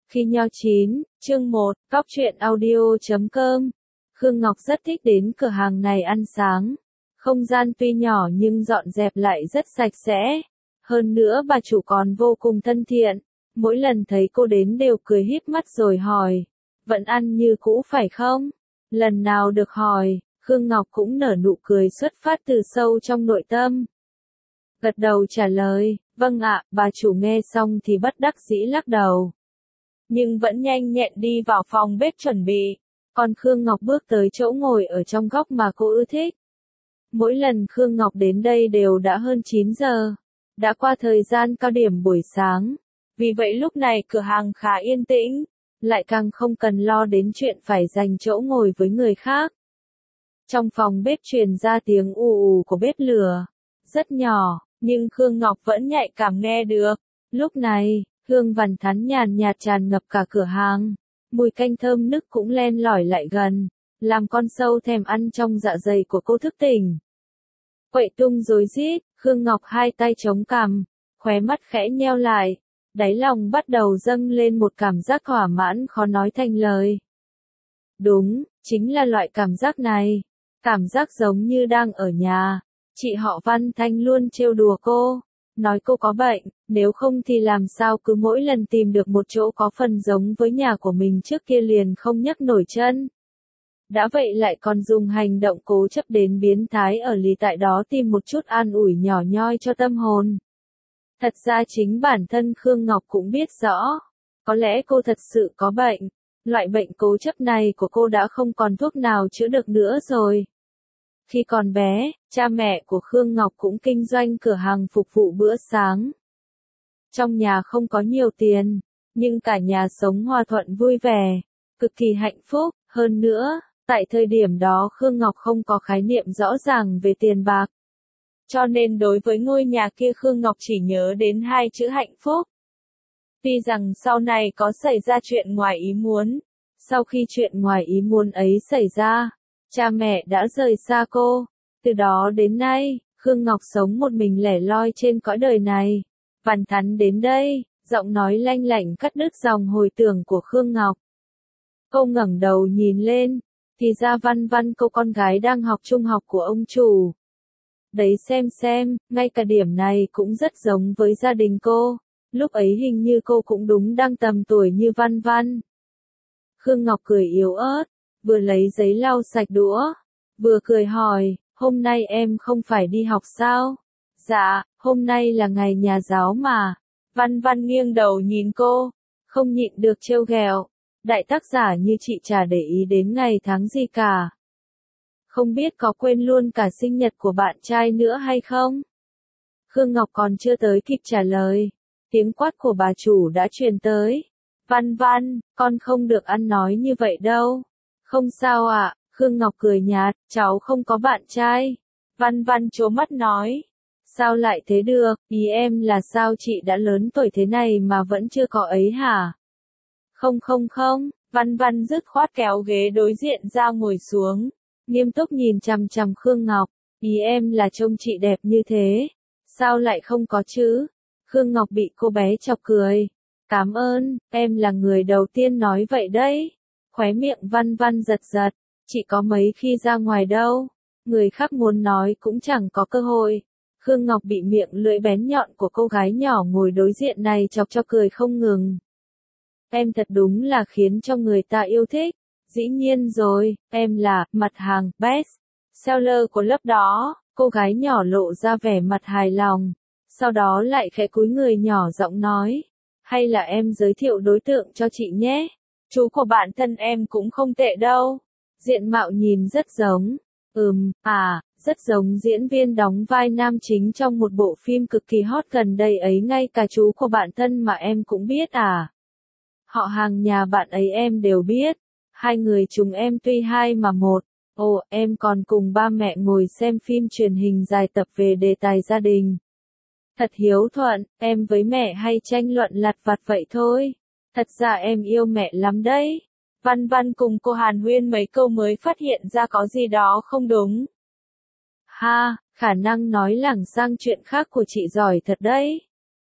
Khi nho chín, chương 1, Cóc truyện audio.com. Khương Ngọc rất thích đến cửa hàng này ăn sáng. Không gian tuy nhỏ nhưng dọn dẹp lại rất sạch sẽ. Hơn nữa bà chủ còn vô cùng thân thiện. Mỗi lần thấy cô đến đều cười híp mắt rồi hỏi. Vẫn ăn như cũ phải không? Lần nào được hỏi, Khương Ngọc cũng nở nụ cười xuất phát từ sâu trong nội tâm. Gật đầu trả lời, vâng ạ, bà chủ nghe xong thì bất đắc dĩ lắc đầu. Nhưng vẫn nhanh nhẹn đi vào phòng bếp chuẩn bị. Còn Khương Ngọc bước tới chỗ ngồi ở trong góc mà cô ưa thích. Mỗi lần Khương Ngọc đến đây đều đã hơn 9 giờ. Đã qua thời gian cao điểm buổi sáng. Vì vậy lúc này cửa hàng khá yên tĩnh. Lại càng không cần lo đến chuyện phải giành chỗ ngồi với người khác. Trong phòng bếp truyền ra tiếng ù ù của bếp lửa. Rất nhỏ, nhưng Khương Ngọc vẫn nhạy cảm nghe được. Lúc này, hương vằn thắn nhàn nhạt tràn ngập cả cửa hàng. Mùi canh thơm nức cũng len lỏi lại gần. Làm con sâu thèm ăn trong dạ dày của cô thức tỉnh. Quậy tung rối rít, Khương Ngọc hai tay chống cằm, khóe mắt khẽ nheo lại. Đáy lòng bắt đầu dâng lên một cảm giác thỏa mãn khó nói thành lời. Đúng, chính là loại cảm giác này. Cảm giác giống như đang ở nhà. Chị họ Văn Thanh luôn trêu đùa cô. Nói cô có bệnh, nếu không thì làm sao cứ mỗi lần tìm được một chỗ có phần giống với nhà của mình trước kia liền không nhấc nổi chân. Đã vậy lại còn dùng hành động cố chấp đến biến thái ở lì tại đó tìm một chút an ủi nhỏ nhoi cho tâm hồn. Thật ra chính bản thân Khương Ngọc cũng biết rõ. Có lẽ cô thật sự có bệnh. Loại bệnh cố chấp này của cô đã không còn thuốc nào chữa được nữa rồi. Khi còn bé, cha mẹ của Khương Ngọc cũng kinh doanh cửa hàng phục vụ bữa sáng. Trong nhà không có nhiều tiền, nhưng cả nhà sống hòa thuận vui vẻ, cực kỳ hạnh phúc. Hơn nữa, tại thời điểm đó Khương Ngọc không có khái niệm rõ ràng về tiền bạc. Cho nên đối với ngôi nhà kia Khương Ngọc chỉ nhớ đến hai chữ hạnh phúc. Tuy rằng sau này có xảy ra chuyện ngoài ý muốn, sau khi chuyện ngoài ý muốn ấy xảy ra, cha mẹ đã rời xa cô. Từ đó đến nay, Khương Ngọc sống một mình lẻ loi trên cõi đời này. Vằn thắn đến đây, giọng nói lanh lảnh cắt đứt dòng hồi tưởng của Khương Ngọc. Cô ngẩng đầu nhìn lên, thì ra Văn Văn cô con gái đang học trung học của ông chủ. Đấy xem, ngay cả điểm này cũng rất giống với gia đình cô. Lúc ấy hình như cô cũng đúng đang tầm tuổi như Văn Văn. Khương Ngọc cười yếu ớt, vừa lấy giấy lau sạch đũa, vừa cười hỏi, hôm nay em không phải đi học sao? Dạ, hôm nay là ngày nhà giáo mà. Văn Văn nghiêng đầu nhìn cô, không nhịn được trêu ghẹo. Đại tác giả như chị chả để ý đến ngày tháng gì cả. Không biết có quên luôn cả sinh nhật của bạn trai nữa hay không? Khương Ngọc còn chưa tới kịp trả lời. Tiếng quát của bà chủ đã truyền tới. Văn Văn, con không được ăn nói như vậy đâu. Không sao ạ, Khương Ngọc cười nhạt, cháu không có bạn trai. Văn Văn trố mắt nói. Sao lại thế được, ý em là sao chị đã lớn tuổi thế này mà vẫn chưa có ấy hả? Không, Văn Văn dứt khoát kéo ghế đối diện ra ngồi xuống. Nghiêm túc nhìn chằm chằm Khương Ngọc, ý em là trông chị đẹp như thế. Sao lại không có chứ? Khương Ngọc bị cô bé chọc cười. Cảm ơn, em là người đầu tiên nói vậy đấy. Khóe miệng Văn Văn giật giật, chị có mấy khi ra ngoài đâu. Người khác muốn nói cũng chẳng có cơ hội. Khương Ngọc bị miệng lưỡi bén nhọn của cô gái nhỏ ngồi đối diện này chọc cho cười không ngừng. Em thật đúng là khiến cho người ta yêu thích. Dĩ nhiên rồi, em là mặt hàng best seller của lớp đó. Cô gái nhỏ lộ ra vẻ mặt hài lòng. Sau đó lại khẽ cúi người nhỏ giọng nói. Hay là em giới thiệu đối tượng cho chị nhé. Chú của bạn thân em cũng không tệ đâu. Diện mạo nhìn rất giống. Rất giống diễn viên đóng vai nam chính trong một bộ phim cực kỳ hot gần đây ấy, ngay cả chú của bạn thân mà em cũng biết à. Họ hàng nhà bạn ấy em đều biết. Hai người chúng em tuy hai mà một. Ồ, em còn cùng ba mẹ ngồi xem phim truyền hình dài tập về đề tài gia đình. Thật hiếu thuận, em với mẹ hay tranh luận lặt vặt vậy thôi. Thật ra em yêu mẹ lắm đấy. Văn Văn cùng cô hàn huyên mấy câu mới phát hiện ra có gì đó không đúng. Ha, khả năng nói lảng sang chuyện khác của chị giỏi thật đấy.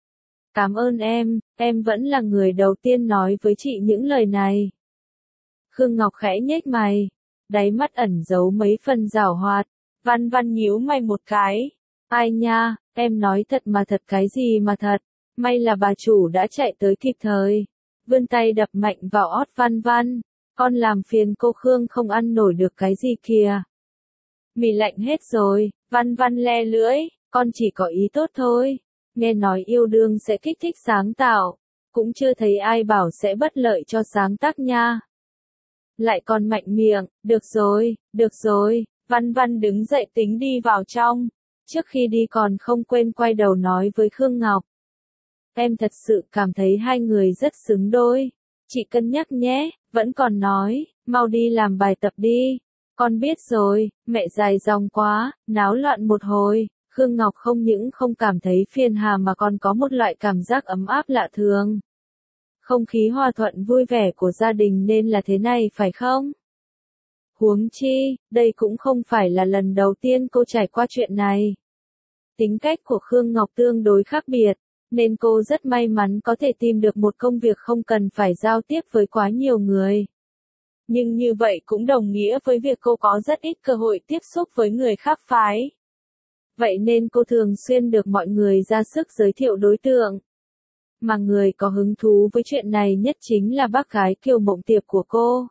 Cảm ơn em vẫn là người đầu tiên nói với chị những lời này. Khương Ngọc khẽ nhếch mày, đáy mắt ẩn giấu mấy phần giảo hoạt. Văn Văn nhíu mày một cái. Ai nha, em nói thật mà thật cái gì mà thật. May là bà chủ đã chạy tới kịp thời. Vươn tay đập mạnh vào ót Văn Văn. Con làm phiền cô Khương không ăn nổi được cái gì kìa. Mì lạnh hết rồi, Văn Văn le lưỡi, con chỉ có ý tốt thôi. Nghe nói yêu đương sẽ kích thích sáng tạo. Cũng chưa thấy ai bảo sẽ bất lợi cho sáng tác nha. Lại còn mạnh miệng, được rồi, Văn Văn đứng dậy tính đi vào trong. Trước khi đi còn không quên quay đầu nói với Khương Ngọc. Em thật sự cảm thấy hai người rất xứng đôi. Chị cân nhắc nhé, vẫn còn nói, mau đi làm bài tập đi. Con biết rồi, mẹ dài dòng quá, náo loạn một hồi. Khương Ngọc không những không cảm thấy phiền hà mà còn có một loại cảm giác ấm áp lạ thường. Không khí hòa thuận vui vẻ của gia đình nên là thế này phải không? Huống chi, đây cũng không phải là lần đầu tiên cô trải qua chuyện này. Tính cách của Khương Ngọc tương đối khác biệt, nên cô rất may mắn có thể tìm được một công việc không cần phải giao tiếp với quá nhiều người. Nhưng như vậy cũng đồng nghĩa với việc cô có rất ít cơ hội tiếp xúc với người khác phái. Vậy nên cô thường xuyên được mọi người ra sức giới thiệu đối tượng. Mà người có hứng thú với chuyện này nhất chính là bác gái Kiều Mộng Tiệp của cô.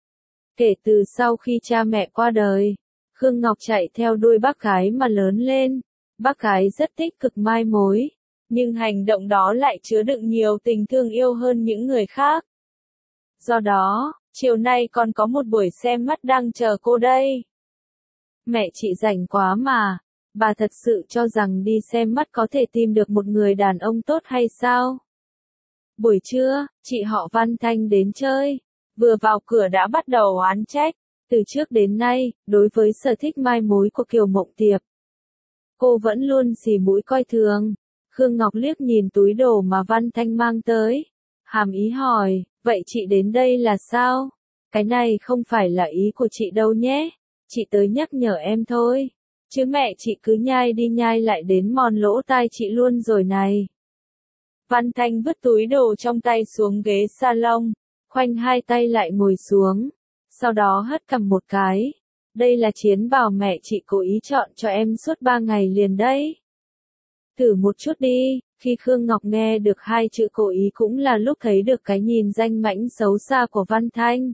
Kể từ sau khi cha mẹ qua đời, Khương Ngọc chạy theo đuôi bác gái mà lớn lên. Bác gái rất tích cực mai mối, nhưng hành động đó lại chứa đựng nhiều tình thương yêu hơn những người khác. Do đó, chiều nay còn có một buổi xem mắt đang chờ cô đây. Mẹ chị rảnh quá mà, bà thật sự cho rằng đi xem mắt có thể tìm được một người đàn ông tốt hay sao? Buổi trưa, chị họ Văn Thanh đến chơi, vừa vào cửa đã bắt đầu oán trách, từ trước đến nay, đối với sở thích mai mối của Kiều Mộng Tiệp. Cô vẫn luôn xì mũi coi thường. Khương Ngọc liếc nhìn túi đồ mà Văn Thanh mang tới. Hàm ý hỏi, vậy chị đến đây là sao? Cái này không phải là ý của chị đâu nhé. Chị tới nhắc nhở em thôi. Chứ mẹ chị cứ nhai đi nhai lại đến mòn lỗ tai chị luôn rồi này. Văn Thanh vứt túi đồ trong tay xuống ghế salon, khoanh hai tay lại ngồi xuống. Sau đó hất cằm một cái. Đây là chiến bào mẹ chị cố ý chọn cho em suốt 3 ngày liền đấy. Thử một chút đi, khi Khương Ngọc nghe được hai chữ cố ý cũng là lúc thấy được cái nhìn danh mãnh xấu xa của Văn Thanh.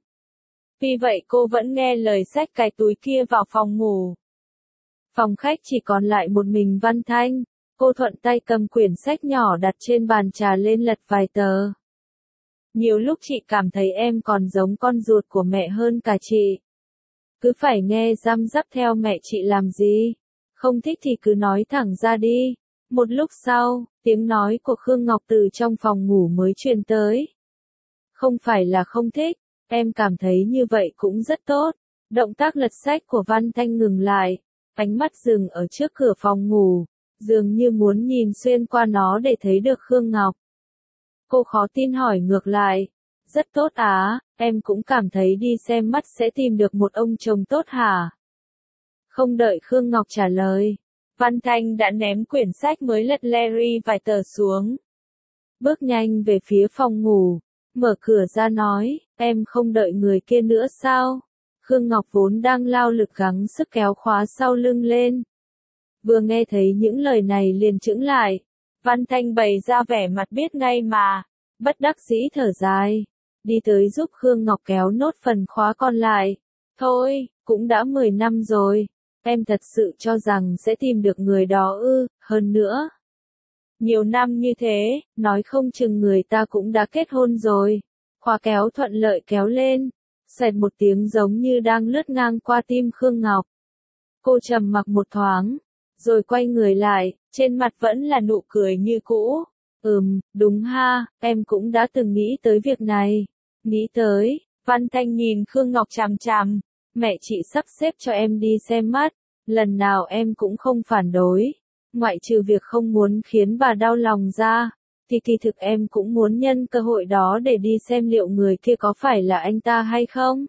Vì vậy cô vẫn nghe lời xách cái túi kia vào phòng ngủ. Phòng khách chỉ còn lại một mình Văn Thanh, cô thuận tay cầm quyển sách nhỏ đặt trên bàn trà lên lật vài tờ. Nhiều lúc chị cảm thấy em còn giống con ruột của mẹ hơn cả chị. Cứ phải nghe răm rắp theo mẹ chị làm gì. Không thích thì cứ nói thẳng ra đi. Một lúc sau, tiếng nói của Khương Ngọc từ trong phòng ngủ mới truyền tới. Không phải là không thích, em cảm thấy như vậy cũng rất tốt. Động tác lật sách của Văn Thanh ngừng lại, ánh mắt dừng ở trước cửa phòng ngủ, dường như muốn nhìn xuyên qua nó để thấy được Khương Ngọc. Cô khó tin hỏi ngược lại, rất tốt á, em cũng cảm thấy đi xem mắt sẽ tìm được một ông chồng tốt hả? Không đợi Khương Ngọc trả lời, Văn Thanh đã ném quyển sách mới lật Larry vài tờ xuống. Bước nhanh về phía phòng ngủ, mở cửa ra nói, em không đợi người kia nữa sao? Khương Ngọc vốn đang lao lực gắng sức kéo khóa sau lưng lên. Vừa nghe thấy những lời này liền chững lại. Văn Thanh bày ra vẻ mặt biết ngay mà. Bất đắc dĩ thở dài. Đi tới giúp Khương Ngọc kéo nốt phần khóa còn lại. Thôi, cũng đã 10 năm rồi. Em thật sự cho rằng sẽ tìm được người đó ư, hơn nữa. Nhiều năm như thế, nói không chừng người ta cũng đã kết hôn rồi. Khóa kéo thuận lợi kéo lên. Xẹt một tiếng giống như đang lướt ngang qua tim Khương Ngọc. Cô trầm mặc một thoáng, rồi quay người lại, trên mặt vẫn là nụ cười như cũ. Đúng ha, em cũng đã từng nghĩ tới việc này. Nghĩ tới, Văn Thanh nhìn Khương Ngọc chằm chằm. Mẹ chị sắp xếp cho em đi xem mắt, lần nào em cũng không phản đối. Ngoại trừ việc không muốn khiến bà đau lòng ra, thì kỳ thực em cũng muốn nhân cơ hội đó để đi xem liệu người kia có phải là anh ta hay không.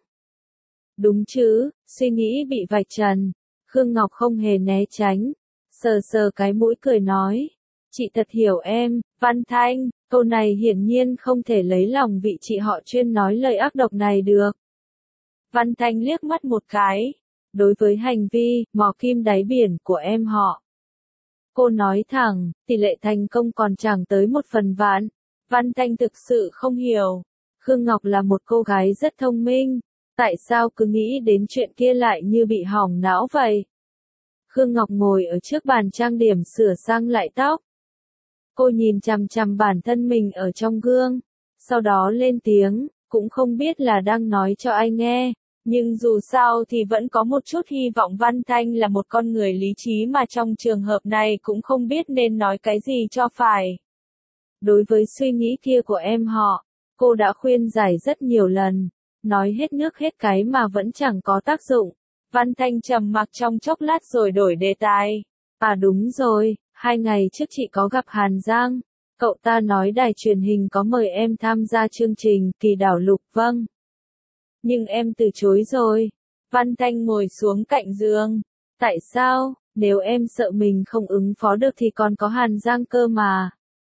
Đúng chứ, suy nghĩ bị vạch trần. Khương Ngọc không hề né tránh, sờ sờ cái mũi cười nói. Chị thật hiểu em, Văn Thanh, câu này hiển nhiên không thể lấy lòng vị chị họ chuyên nói lời ác độc này được. Văn Thanh liếc mắt một cái. Đối với hành vi mò kim đáy biển của em họ, cô nói thẳng, tỷ lệ thành công còn chẳng tới 1/1000. Văn Thanh thực sự không hiểu. Khương Ngọc là một cô gái rất thông minh. Tại sao cứ nghĩ đến chuyện kia lại như bị hỏng não vậy? Khương Ngọc ngồi ở trước bàn trang điểm sửa sang lại tóc. Cô nhìn chằm chằm bản thân mình ở trong gương. Sau đó lên tiếng, cũng không biết là đang nói cho ai nghe. Nhưng dù sao thì vẫn có một chút hy vọng Văn Thanh là một con người lý trí mà trong trường hợp này cũng không biết nên nói cái gì cho phải. Đối với suy nghĩ kia của em họ, cô đã khuyên giải rất nhiều lần, nói hết nước hết cái mà vẫn chẳng có tác dụng. Văn Thanh trầm mặc trong chốc lát rồi đổi đề tài. À đúng rồi, 2 ngày trước chị có gặp Hàn Giang. Cậu ta nói đài truyền hình có mời em tham gia chương trình Kỳ Đảo Lục. Vâng. Nhưng em từ chối rồi. Văn Thanh ngồi xuống cạnh giường. Tại sao? Nếu em sợ mình không ứng phó được thì còn có Hàn Giang cơ mà.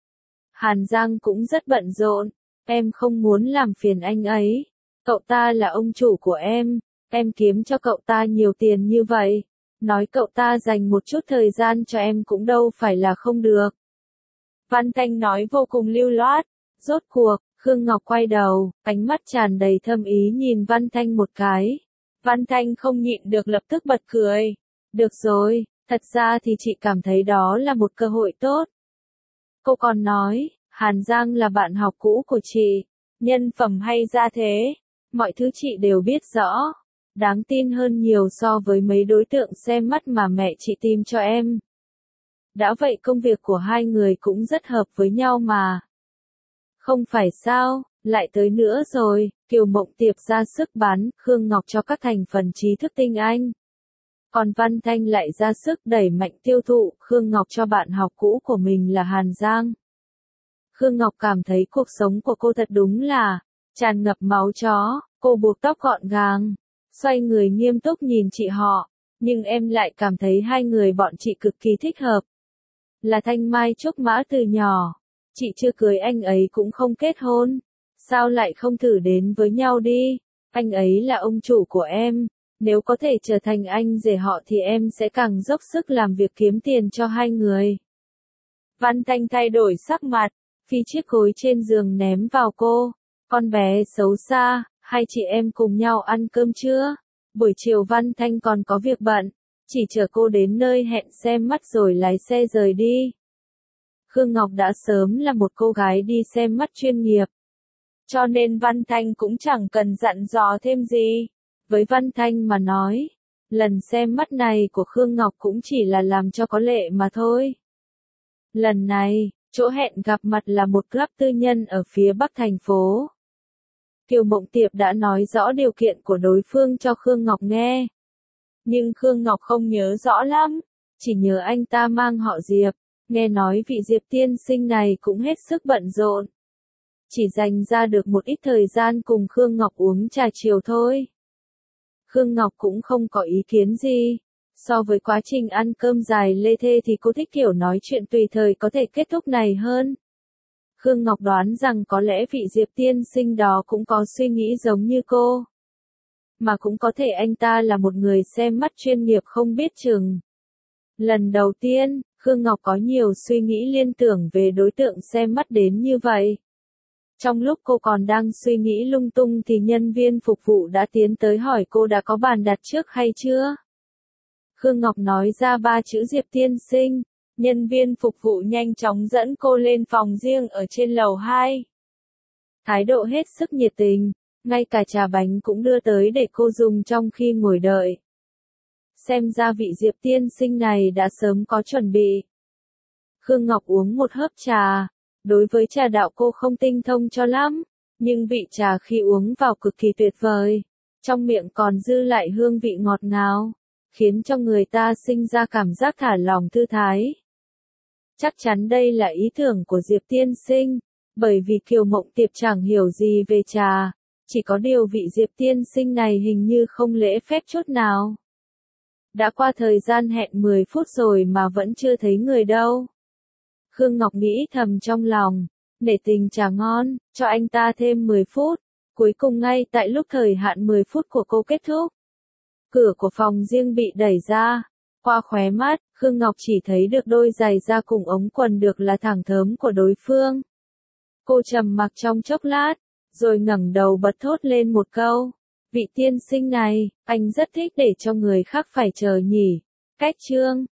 Hàn Giang cũng rất bận rộn. Em không muốn làm phiền anh ấy. Cậu ta là ông chủ của em kiếm cho cậu ta nhiều tiền như vậy. Nói cậu ta dành một chút thời gian cho em cũng đâu phải là không được. Văn Thanh nói vô cùng lưu loát. Rốt cuộc, Khương Ngọc quay đầu, ánh mắt tràn đầy thâm ý nhìn Văn Thanh một cái. Văn Thanh không nhịn được lập tức bật cười. Được rồi, thật ra thì chị cảm thấy đó là một cơ hội tốt. Cô còn nói, Hàn Giang là bạn học cũ của chị, nhân phẩm hay ra thế, mọi thứ chị đều biết rõ, đáng tin hơn nhiều so với mấy đối tượng xem mắt mà mẹ chị tìm cho em. Đã vậy công việc của hai người cũng rất hợp với nhau mà. Không phải sao, lại tới nữa rồi, Kiều Mộng Tiệp ra sức bán Khương Ngọc cho các thành phần trí thức tinh anh. Còn Văn Thanh lại ra sức đẩy mạnh tiêu thụ Khương Ngọc cho bạn học cũ của mình là Hàn Giang. Khương Ngọc cảm thấy cuộc sống của cô thật đúng là tràn ngập máu chó, cô buộc tóc gọn gàng, xoay người nghiêm túc nhìn chị họ, nhưng em lại cảm thấy hai người bọn chị cực kỳ thích hợp. Là Thanh Mai Trúc Mã từ nhỏ, chị chưa cưới anh ấy cũng không kết hôn, sao lại không thử đến với nhau đi, anh ấy là ông chủ của em, nếu có thể trở thành anh rể họ thì em sẽ càng dốc sức làm việc kiếm tiền cho hai người. Văn Thanh thay đổi sắc mặt, phi chiếc gối trên giường ném vào cô. Con bé xấu xa, hai chị em cùng nhau ăn cơm trưa. Buổi chiều Văn Thanh còn có việc bận, chỉ chờ cô đến nơi hẹn xem mắt rồi lái xe rời đi. Khương Ngọc đã sớm là một cô gái đi xem mắt chuyên nghiệp, cho nên Văn Thanh cũng chẳng cần dặn dò thêm gì. Với Văn Thanh mà nói, lần xem mắt này của Khương Ngọc cũng chỉ là làm cho có lệ mà thôi. Lần này, chỗ hẹn gặp mặt là một club tư nhân ở phía bắc thành phố. Kiều Mộng Tiệp đã nói rõ điều kiện của đối phương cho Khương Ngọc nghe. Nhưng Khương Ngọc không nhớ rõ lắm, chỉ nhớ anh ta mang họ Diệp, nghe nói vị Diệp tiên sinh này cũng hết sức bận rộn. Chỉ dành ra được một ít thời gian cùng Khương Ngọc uống trà chiều thôi. Khương Ngọc cũng không có ý kiến gì. So với quá trình ăn cơm dài lê thê thì cô thích kiểu nói chuyện tùy thời có thể kết thúc này hơn. Khương Ngọc đoán rằng có lẽ vị Diệp tiên sinh đó cũng có suy nghĩ giống như cô. Mà cũng có thể anh ta là một người xem mắt chuyên nghiệp không biết chừng. Lần đầu tiên, Khương Ngọc có nhiều suy nghĩ liên tưởng về đối tượng xem mắt đến như vậy. Trong lúc cô còn đang suy nghĩ lung tung thì nhân viên phục vụ đã tiến tới hỏi cô đã có bàn đặt trước hay chưa. Khương Ngọc nói ra 3 chữ Diệp tiên sinh, nhân viên phục vụ nhanh chóng dẫn cô lên phòng riêng ở trên lầu 2. Thái độ hết sức nhiệt tình, ngay cả trà bánh cũng đưa tới để cô dùng trong khi ngồi đợi. Xem ra vị Diệp tiên sinh này đã sớm có chuẩn bị. Khương Ngọc uống một hớp trà, đối với trà đạo cô không tinh thông cho lắm, nhưng vị trà khi uống vào cực kỳ tuyệt vời, trong miệng còn dư lại hương vị ngọt ngào, khiến cho người ta sinh ra cảm giác thả lỏng thư thái. Chắc chắn đây là ý tưởng của Diệp tiên sinh, bởi vì Kiều Mộng Tiệp chẳng hiểu gì về trà, chỉ có điều vị Diệp tiên sinh này hình như không lễ phép chút nào. Đã qua thời gian hẹn 10 phút rồi mà vẫn chưa thấy người đâu. Khương Ngọc nghĩ thầm trong lòng, nể tình trà ngon, cho anh ta thêm 10 phút. Cuối cùng ngay tại lúc thời hạn 10 phút của cô kết thúc, cửa của phòng riêng bị đẩy ra. Qua khóe mắt, Khương Ngọc chỉ thấy được đôi giày da cùng ống quần được là thẳng thớm của đối phương. Cô trầm mặc trong chốc lát, rồi ngẩng đầu bật thốt lên một câu. Vị tiên sinh này, anh rất thích để cho người khác phải chờ nhỉ. Cách chương